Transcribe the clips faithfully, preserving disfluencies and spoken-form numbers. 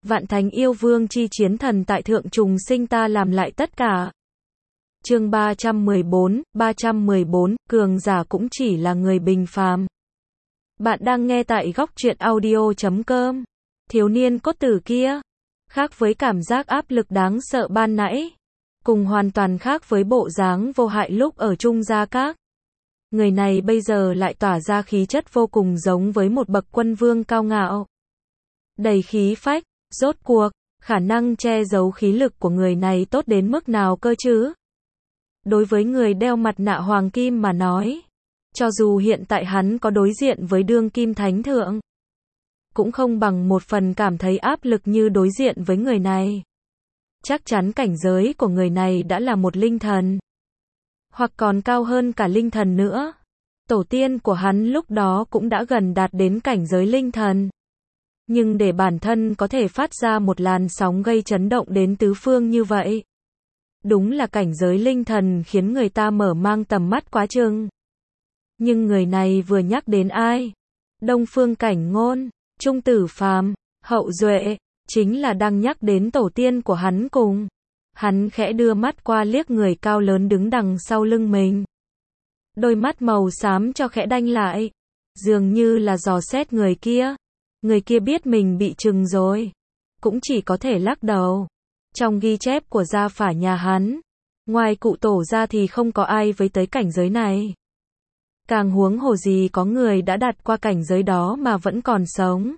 Vạn thánh yêu vương chi chiến thần tại thượng trùng sinh ta làm lại tất cả. Chương ba trăm mười bốn, ba trăm mười bốn, cường giả cũng chỉ là người bình phàm. Bạn đang nghe tại góc truyện audio chấm com. Thiếu niên cốt tử kia, khác với cảm giác áp lực đáng sợ ban nãy, cùng hoàn toàn khác với bộ dáng vô hại lúc ở Trung Gia Các. Người này bây giờ lại tỏa ra khí chất vô cùng giống với một bậc quân vương cao ngạo. Đầy khí phách, rốt cuộc, khả năng che giấu khí lực của người này tốt đến mức nào cơ chứ? Đối với người đeo mặt nạ hoàng kim mà nói, cho dù hiện tại hắn có đối diện với đương kim thánh thượng, cũng không bằng một phần cảm thấy áp lực như đối diện với người này. Chắc chắn cảnh giới của người này đã là một linh thần, hoặc còn cao hơn cả linh thần nữa. Tổ tiên của hắn lúc đó cũng đã gần đạt đến cảnh giới linh thần. Nhưng để bản thân có thể phát ra một làn sóng gây chấn động đến tứ phương như vậy, đúng là cảnh giới linh thần khiến người ta mở mang tầm mắt quá chừng. Nhưng người này vừa nhắc đến ai? Đông Phương Cảnh Ngôn, Trung Tử Phàm, Hậu Duệ, chính là đang nhắc đến tổ tiên của hắn cùng. Hắn khẽ đưa mắt qua liếc người cao lớn đứng đằng sau lưng mình. Đôi mắt màu xám cho khẽ đanh lại, dường như là dò xét người kia. Người kia biết mình bị trừng rồi, cũng chỉ có thể lắc đầu. Trong ghi chép của gia phả nhà hắn, ngoài cụ tổ ra thì không có ai với tới cảnh giới này. Càng huống hồ gì có người đã đạt qua cảnh giới đó mà vẫn còn sống.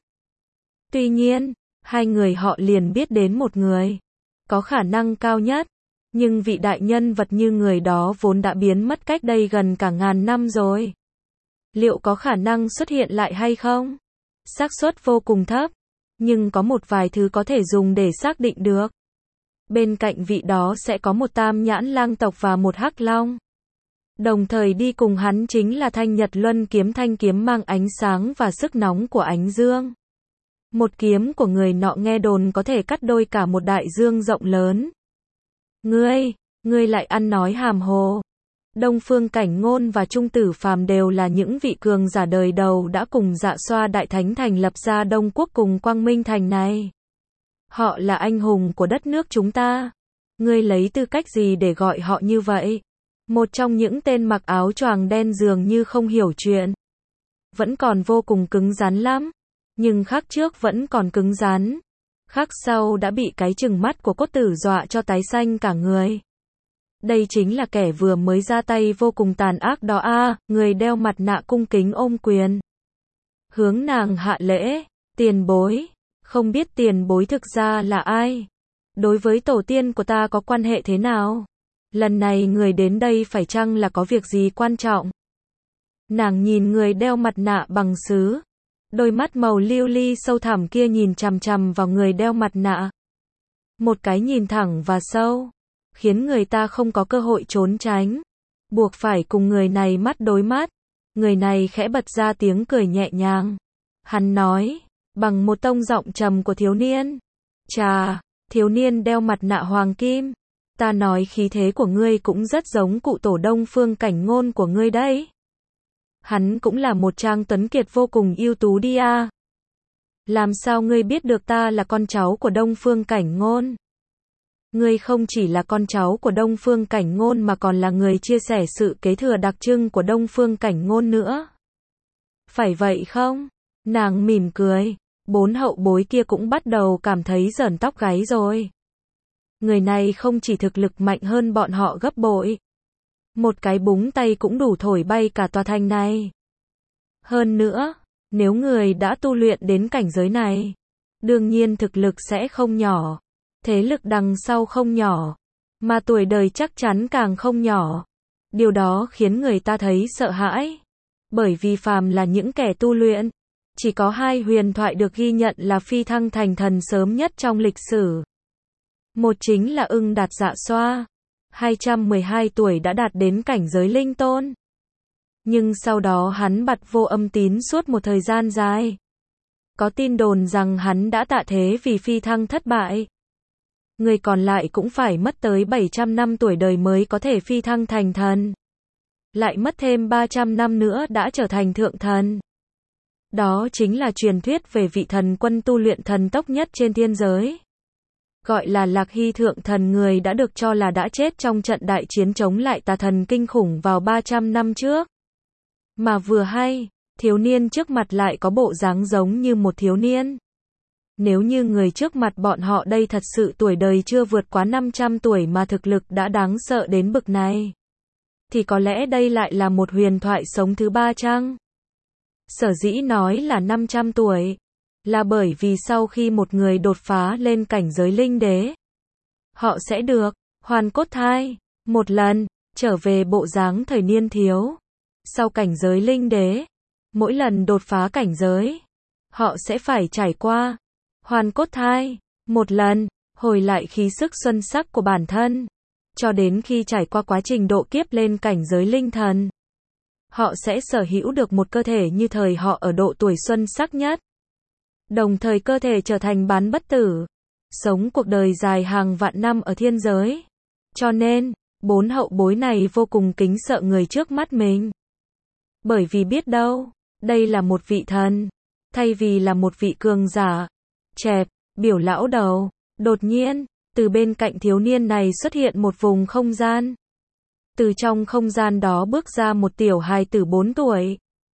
Tuy nhiên, hai người họ liền biết đến một người có khả năng cao nhất, nhưng vị đại nhân vật như người đó vốn đã biến mất cách đây gần cả ngàn năm rồi. Liệu có khả năng xuất hiện lại hay không? Xác suất vô cùng thấp, nhưng có một vài thứ có thể dùng để xác định được. Bên cạnh vị đó sẽ có một tam nhãn lang tộc và một hắc long. Đồng thời đi cùng hắn chính là Thanh Nhật Luân kiếm, thanh kiếm mang ánh sáng và sức nóng của ánh dương. Một kiếm của người nọ nghe đồn có thể cắt đôi cả một đại dương rộng lớn. Ngươi, ngươi lại ăn nói hàm hồ. Đông Phương Cảnh Ngôn và Trung Tử Phàm đều là những vị cường giả đời đầu đã cùng Dạ Xoa Đại Thánh thành lập ra Đông Quốc cùng Quang Minh Thành này. Họ là anh hùng của đất nước chúng ta. Ngươi lấy tư cách gì để gọi họ như vậy? Một trong những tên mặc áo choàng đen dường như không hiểu chuyện. Vẫn còn vô cùng cứng rắn lắm. Nhưng khắc trước vẫn còn cứng rắn. Khắc sau đã bị cái trừng mắt của cốt tử dọa cho tái xanh cả người. Đây chính là kẻ vừa mới ra tay vô cùng tàn ác đó a. À, người đeo mặt nạ cung kính ôm quyền, hướng nàng hạ lễ. Tiền bối, không biết tiền bối thực ra là ai? Đối với tổ tiên của ta có quan hệ thế nào? Lần này người đến đây phải chăng là có việc gì quan trọng? Nàng nhìn người đeo mặt nạ bằng sứ, đôi mắt màu lưu ly sâu thẳm kia nhìn chằm chằm vào người đeo mặt nạ. Một cái nhìn thẳng và sâu, khiến người ta không có cơ hội trốn tránh, buộc phải cùng người này mắt đối mắt. Người này khẽ bật ra tiếng cười nhẹ nhàng. Hắn nói, bằng một tông giọng trầm của thiếu niên. Chà, thiếu niên đeo mặt nạ hoàng kim, ta nói khí thế của ngươi cũng rất giống cụ tổ Đông Phương Cảnh Ngôn của ngươi đấy. Hắn cũng là một trang tuấn kiệt vô cùng ưu tú đi à. Làm sao ngươi biết được ta là con cháu của Đông Phương Cảnh Ngôn? Ngươi không chỉ là con cháu của Đông Phương Cảnh Ngôn mà còn là người chia sẻ sự kế thừa đặc trưng của Đông Phương Cảnh Ngôn nữa. Phải vậy không? Nàng mỉm cười. Bốn hậu bối kia cũng bắt đầu cảm thấy rởn tóc gáy rồi. Người này không chỉ thực lực mạnh hơn bọn họ gấp bội. Một cái búng tay cũng đủ thổi bay cả tòa thành này. Hơn nữa, nếu người đã tu luyện đến cảnh giới này, đương nhiên thực lực sẽ không nhỏ. Thế lực đằng sau không nhỏ, mà tuổi đời chắc chắn càng không nhỏ. Điều đó khiến người ta thấy sợ hãi. Bởi vì phàm là những kẻ tu luyện, chỉ có hai huyền thoại được ghi nhận là phi thăng thành thần sớm nhất trong lịch sử. Một chính là Ưng Đạt Dạ Xoa, hai trăm mười hai tuổi đã đạt đến cảnh giới linh tôn. Nhưng sau đó hắn bặt vô âm tín suốt một thời gian dài. Có tin đồn rằng hắn đã tạ thế vì phi thăng thất bại. Người còn lại cũng phải mất tới bảy trăm năm tuổi đời mới có thể phi thăng thành thần. Lại mất thêm ba trăm năm nữa đã trở thành thượng thần. Đó chính là truyền thuyết về vị thần quân tu luyện thần tốc nhất trên thiên giới. Gọi là Lạc Hy thượng thần, người đã được cho là đã chết trong trận đại chiến chống lại tà thần kinh khủng vào ba trăm năm trước. Mà vừa hay, thiếu niên trước mặt lại có bộ dáng giống như một thiếu niên. Nếu như người trước mặt bọn họ đây thật sự tuổi đời chưa vượt quá năm trăm tuổi mà thực lực đã đáng sợ đến bực này, thì có lẽ đây lại là một huyền thoại sống thứ ba chăng? Sở dĩ nói là năm trăm tuổi, là bởi vì sau khi một người đột phá lên cảnh giới linh đế, họ sẽ được hoàn cốt thai, một lần, trở về bộ dáng thời niên thiếu. Sau cảnh giới linh đế, mỗi lần đột phá cảnh giới, họ sẽ phải trải qua hoàn cốt thai, một lần, hồi lại khí sức xuân sắc của bản thân, cho đến khi trải qua quá trình độ kiếp lên cảnh giới linh thần. Họ sẽ sở hữu được một cơ thể như thời họ ở độ tuổi xuân sắc nhất. Đồng thời cơ thể trở thành bán bất tử, sống cuộc đời dài hàng vạn năm ở thiên giới. Cho nên, bốn hậu bối này vô cùng kính sợ người trước mắt mình. Bởi vì biết đâu, đây là một vị thần, thay vì là một vị cường giả. Chẹp, biểu lão đầu, đột nhiên, từ bên cạnh thiếu niên này xuất hiện một vùng không gian. Từ trong không gian đó bước ra một tiểu hài tử bốn tuổi.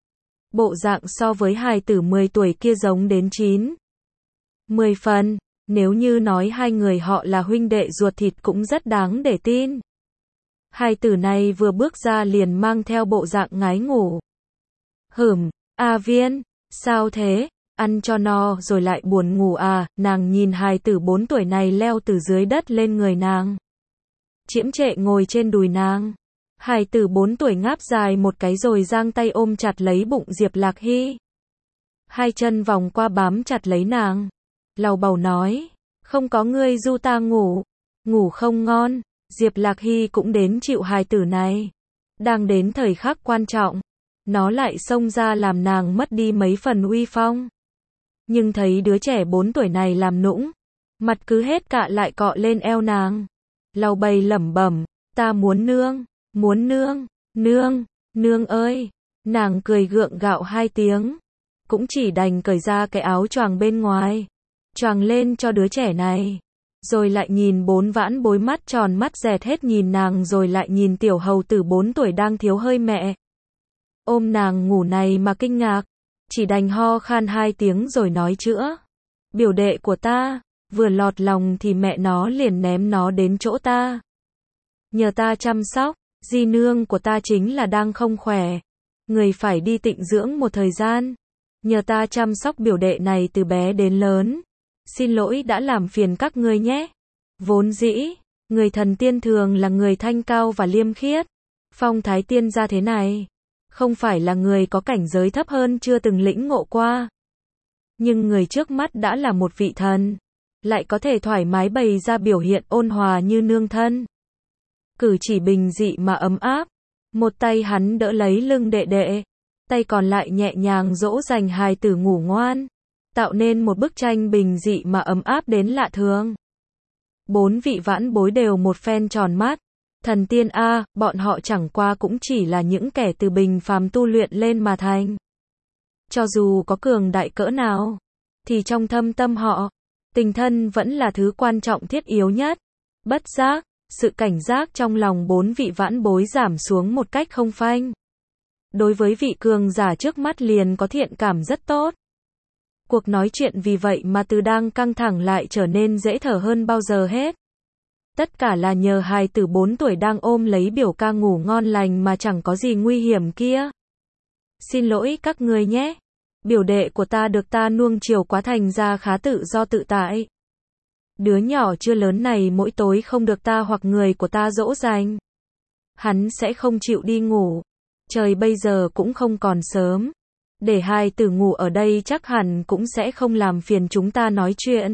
Bộ dạng so với hài tử mười tuổi kia giống đến chín, mười phần, nếu như nói hai người họ là huynh đệ ruột thịt cũng rất đáng để tin. Hài tử này vừa bước ra liền mang theo bộ dạng ngái ngủ. Hửm, A Viên, sao thế, ăn cho no rồi lại buồn ngủ à? Nàng nhìn hài tử bốn tuổi này leo từ dưới đất lên người nàng, chiếm trệ ngồi trên đùi nàng. Hài tử bốn tuổi ngáp dài một cái rồi giang tay ôm chặt lấy bụng Diệp Lạc Hy. Hai chân vòng qua bám chặt lấy nàng. Lầu bầu nói, không có ngươi du ta ngủ, ngủ không ngon. Diệp Lạc Hy cũng đến chịu hài tử này. Đang đến thời khắc quan trọng, nó lại xông ra làm nàng mất đi mấy phần uy phong. Nhưng thấy đứa trẻ bốn tuổi này làm nũng, mặt cứ hết cạ lại cọ lên eo nàng. Lầu bầy lẩm bẩm, ta muốn nương. Muốn nương, nương, nương ơi. Nàng cười gượng gạo hai tiếng, cũng chỉ đành cởi ra cái áo choàng bên ngoài, choàng lên cho đứa trẻ này. Rồi lại nhìn bốn vãn bối mắt tròn mắt dẹt hết nhìn nàng, rồi lại nhìn tiểu hầu tử bốn tuổi đang thiếu hơi mẹ ôm nàng ngủ này mà kinh ngạc, chỉ đành ho khan hai tiếng rồi nói chữa. Biểu đệ của ta, vừa lọt lòng thì mẹ nó liền ném nó đến chỗ ta, nhờ ta chăm sóc. Di nương của ta chính là đang không khỏe, người phải đi tịnh dưỡng một thời gian, nhờ ta chăm sóc biểu đệ này từ bé đến lớn. Xin lỗi đã làm phiền các ngươi nhé. Vốn dĩ, người thần tiên thường là người thanh cao và liêm khiết, phong thái tiên gia thế này, không phải là người có cảnh giới thấp hơn chưa từng lĩnh ngộ qua. Nhưng người trước mắt đã là một vị thần, lại có thể thoải mái bày ra biểu hiện ôn hòa như nương thân. Cử chỉ bình dị mà ấm áp. Một tay hắn đỡ lấy lưng đệ đệ, tay còn lại nhẹ nhàng dỗ dành hài tử ngủ ngoan, tạo nên một bức tranh bình dị mà ấm áp đến lạ thường. Bốn vị vãn bối đều một phen tròn mắt. Thần tiên a, bọn họ chẳng qua cũng chỉ là những kẻ từ bình phàm tu luyện lên mà thành. Cho dù có cường đại cỡ nào, thì trong thâm tâm họ, tình thân vẫn là thứ quan trọng thiết yếu nhất. Bất giác, sự cảnh giác trong lòng bốn vị vãn bối giảm xuống một cách không phanh. Đối với vị cường giả trước mắt liền có thiện cảm rất tốt. Cuộc nói chuyện vì vậy mà từ đang căng thẳng lại trở nên dễ thở hơn bao giờ hết. Tất cả là nhờ hài tử bốn tuổi đang ôm lấy biểu ca ngủ ngon lành mà chẳng có gì nguy hiểm kia. Xin lỗi các người nhé. Biểu đệ của ta được ta nuông chiều quá thành ra khá tự do tự tại. Đứa nhỏ chưa lớn này mỗi tối không được ta hoặc người của ta dỗ dành, hắn sẽ không chịu đi ngủ. Trời bây giờ cũng không còn sớm, để hài tử ngủ ở đây chắc hẳn cũng sẽ không làm phiền chúng ta nói chuyện.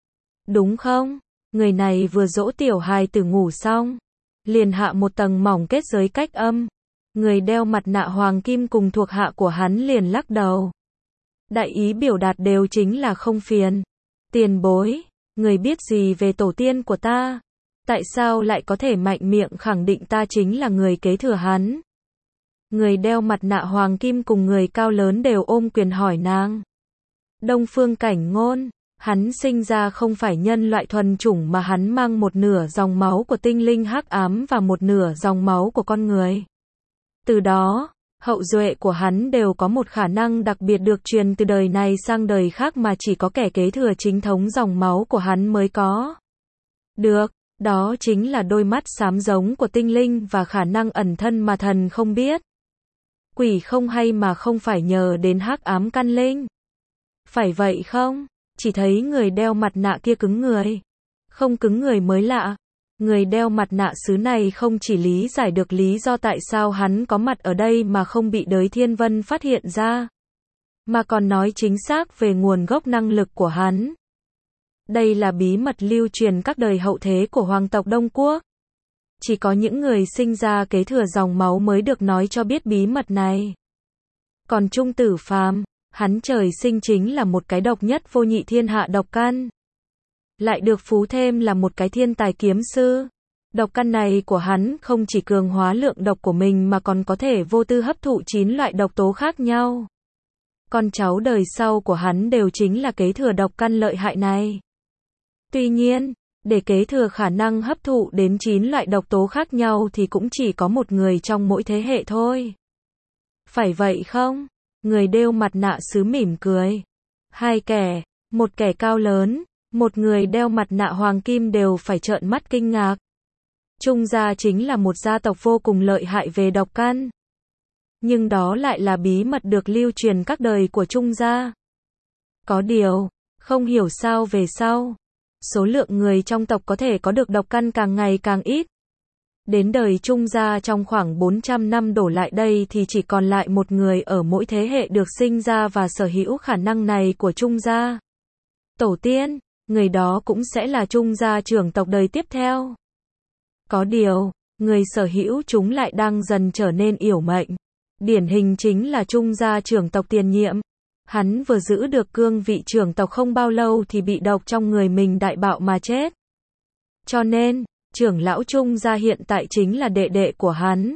Đúng không? Người này vừa dỗ tiểu hài tử ngủ xong, liền hạ một tầng mỏng kết giới cách âm. Người đeo mặt nạ hoàng kim cùng thuộc hạ của hắn liền lắc đầu. Đại ý biểu đạt đều chính là không phiền. Tiền bối, người biết gì về tổ tiên của ta? Tại sao lại có thể mạnh miệng khẳng định ta chính là người kế thừa hắn? Người đeo mặt nạ hoàng kim cùng người cao lớn đều ôm quyền hỏi nàng. Đông Phương Cảnh Ngôn, hắn sinh ra không phải nhân loại thuần chủng mà hắn mang một nửa dòng máu của tinh linh hắc ám và một nửa dòng máu của con người. Từ đó, hậu duệ của hắn đều có một khả năng đặc biệt được truyền từ đời này sang đời khác mà chỉ có kẻ kế thừa chính thống dòng máu của hắn mới có. Được, đó chính là đôi mắt xám giống của tinh linh và khả năng ẩn thân mà thần không biết. Quỷ không hay mà không phải nhờ đến hắc ám căn linh. Phải vậy không? Chỉ thấy người đeo mặt nạ kia cứng người. Không cứng người mới lạ. Người đeo mặt nạ sứ này không chỉ lý giải được lý do tại sao hắn có mặt ở đây mà không bị Đới Thiên Vân phát hiện ra, mà còn nói chính xác về nguồn gốc năng lực của hắn. Đây là bí mật lưu truyền các đời hậu thế của hoàng tộc Đông Quốc. Chỉ có những người sinh ra kế thừa dòng máu mới được nói cho biết bí mật này. Còn Trung Tử Phàm, hắn trời sinh chính là một cái độc nhất vô nhị thiên hạ độc căn. Lại được phú thêm là một cái thiên tài kiếm sư. Độc căn này của hắn không chỉ cường hóa lượng độc của mình mà còn có thể vô tư hấp thụ chín loại độc tố khác nhau. Con cháu đời sau của hắn đều chính là kế thừa độc căn lợi hại này. Tuy nhiên, để kế thừa khả năng hấp thụ đến chín loại độc tố khác nhau thì cũng chỉ có một người trong mỗi thế hệ thôi. Phải vậy không? Người đeo mặt nạ sứ mỉm cười. Hai kẻ, một kẻ cao lớn, một người đeo mặt nạ hoàng kim đều phải trợn mắt kinh ngạc. Trung gia chính là một gia tộc vô cùng lợi hại về độc căn. Nhưng đó lại là bí mật được lưu truyền các đời của Trung gia. Có điều, không hiểu sao về sau, số lượng người trong tộc có thể có được độc căn càng ngày càng ít. Đến đời Trung gia trong khoảng bốn trăm năm đổ lại đây thì chỉ còn lại một người ở mỗi thế hệ được sinh ra và sở hữu khả năng này của Trung gia. Tổ tiên, người đó cũng sẽ là Trung gia trưởng tộc đời tiếp theo. Có điều, người sở hữu chúng lại đang dần trở nên yểu mệnh. Điển hình chính là Trung gia trưởng tộc tiền nhiệm. Hắn vừa giữ được cương vị trưởng tộc không bao lâu thì bị độc trong người mình đại bạo mà chết. Cho nên, trưởng lão Trung gia hiện tại chính là đệ đệ của hắn.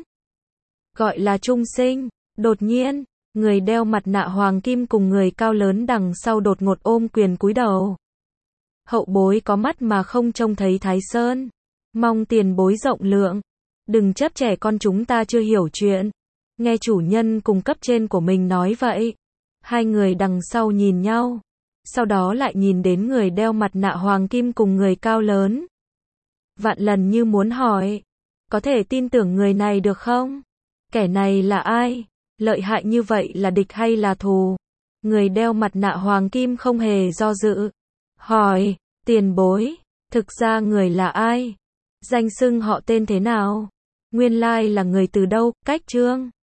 Gọi là Trung Sinh. Đột nhiên, người đeo mặt nạ hoàng kim cùng người cao lớn đằng sau đột ngột ôm quyền cúi đầu. Hậu bối có mắt mà không trông thấy Thái Sơn. Mong tiền bối rộng lượng. Đừng chấp trẻ con chúng ta chưa hiểu chuyện. Nghe chủ nhân cùng cấp trên của mình nói vậy. Hai người đằng sau nhìn nhau. Sau đó lại nhìn đến người đeo mặt nạ hoàng kim cùng người cao lớn. Vạn lần như muốn hỏi. Có thể tin tưởng người này được không? Kẻ này là ai? Lợi hại như vậy là địch hay là thù? Người đeo mặt nạ hoàng kim không hề do dự. Hỏi, tiền bối, thực ra người là ai? Danh xưng họ tên thế nào? Nguyên lai là người từ đâu? Cách Trương.